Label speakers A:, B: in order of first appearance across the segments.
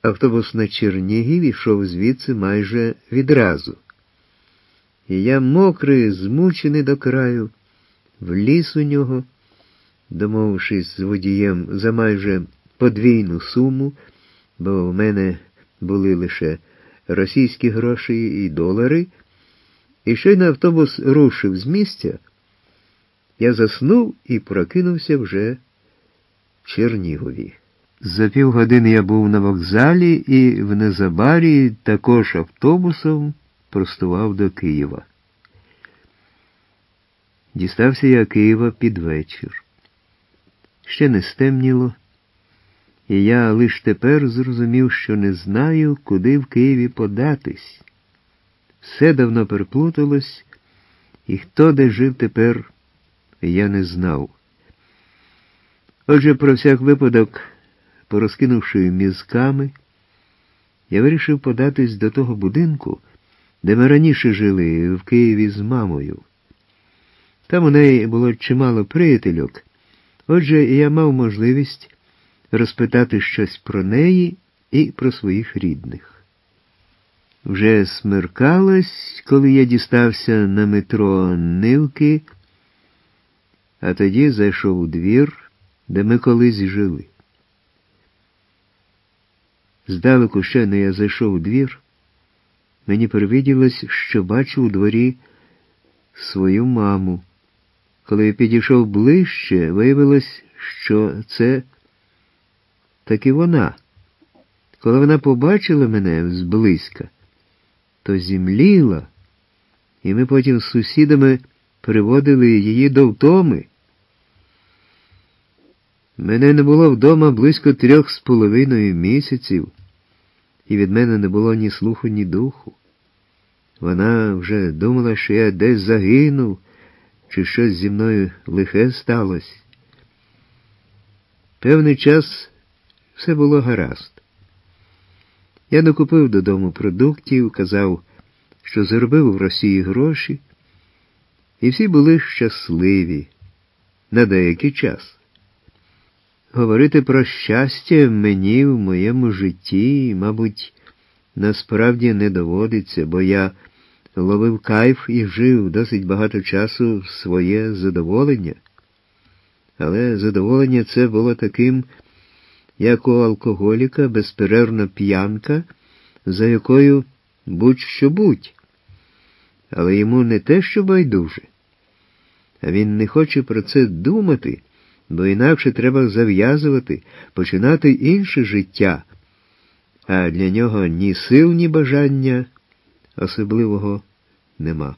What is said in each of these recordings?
A: автобус на Чернігів ішов звідси майже відразу. І я мокрий, змучений до краю, вліз у нього, домовившись з водієм за майже подвійну суму, бо в мене були лише російські гроші і долари, і щойно автобус рушив з місця, я заснув і прокинувся вже в Чернігові. За півгодини я був на вокзалі і в незабарі також автобусом простував до Києва. Дістався я Києва під вечір. Ще не стемніло, і я лиш тепер зрозумів, що не знаю, куди в Києві податись. Все давно переплуталось, і хто де жив тепер, я не знав. Отже, про всяк випадок, порозкинувши мізками, я вирішив податись до того будинку, де ми раніше жили, в Києві з мамою. Там у неї було чимало приятельок, отже, я мав можливість розпитати щось про неї і про своїх рідних. Вже смеркалось, коли я дістався на метро Нивки, а тоді зайшов у двір, де ми колись жили. Здалеку щойно я зайшов у двір, мені привиділось, що бачу у дворі свою маму. Коли я підійшов ближче, виявилось, що це таки вона. Коли вона побачила мене зблизька, то зімліла, і ми потім з сусідами приводили її до втоми. Мене не було вдома близько 3,5 місяців, і від мене не було ні слуху, ні духу. Вона вже думала, що я десь загинув, чи щось зі мною лихе сталося. Певний час все було гаразд. Я накупив додому продуктів, казав, що заробив в Росії гроші, і всі були щасливі на деякий час. Говорити про щастя мені в моєму житті, мабуть, насправді не доводиться, бо я ловив кайф і жив досить багато часу в своє задоволення. Але задоволення це було таким, як у алкоголіка безперервна п'янка, за якою будь-що будь. Але йому не те, що байдуже, а він не хоче про це думати, бо інакше треба зав'язувати, починати інше життя, а для нього ні сил, ні бажання особливого нема.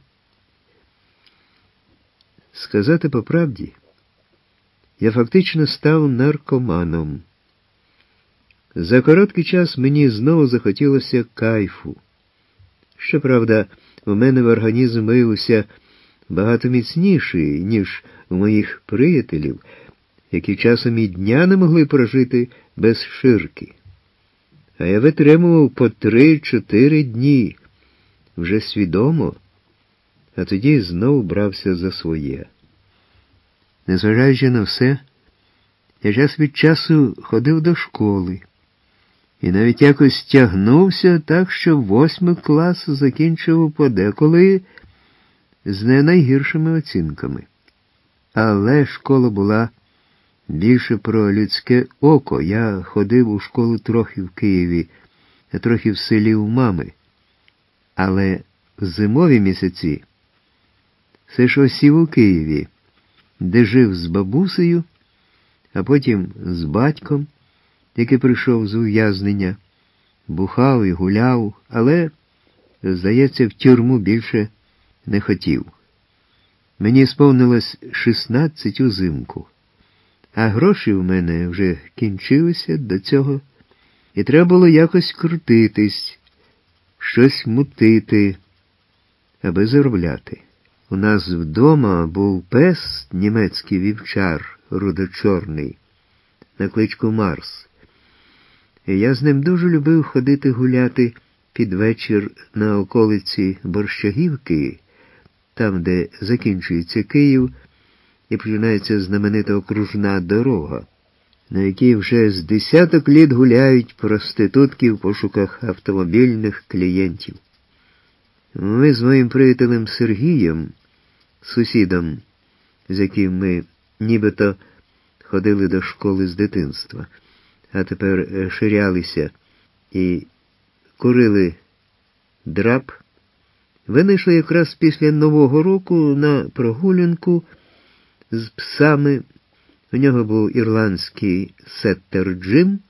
A: Сказати по правді, я фактично став наркоманом. За короткий час мені знову захотілося кайфу. Щоправда, у мене в організм виявився багато міцніший, ніж у моїх приятелів, які часом і дня не могли прожити без ширки. А я витримував по 3-4 дні, вже свідомо, а тоді знову брався за своє. Незважаючи на все, я час від часу ходив до школи і навіть якось тягнувся так, що 8 клас закінчив подеколи з не найгіршими оцінками. Але школа була більше про людське око. Я ходив у школу трохи в Києві, а трохи в селі у мами. Але в зимові місяці все ж осів у Києві, де жив з бабусею, а потім з батьком, який прийшов з ув'язнення, бухав і гуляв, але, здається, в тюрму більше не хотів. Мені сповнилось 16 узимку, а гроші в мене вже кінчилися до цього, і треба було якось крутитись, щось мутити, аби заробляти. У нас вдома був пес, німецький вівчар, рудо-чорний, на кличку Марс. І я з ним дуже любив ходити гуляти під вечір на околиці Борщагівки, там, де закінчується Київ і починається знаменита окружна дорога. на якій вже з десяток літ гуляють проститутки в пошуках автомобільних клієнтів. Ми з моїм приятелем Сергієм, сусідом, з яким ми нібито ходили до школи з дитинства, а тепер ширялися і курили драп, винайшли якраз після Нового року на прогулянку з псами. У нього був ірландський сеттер Джим,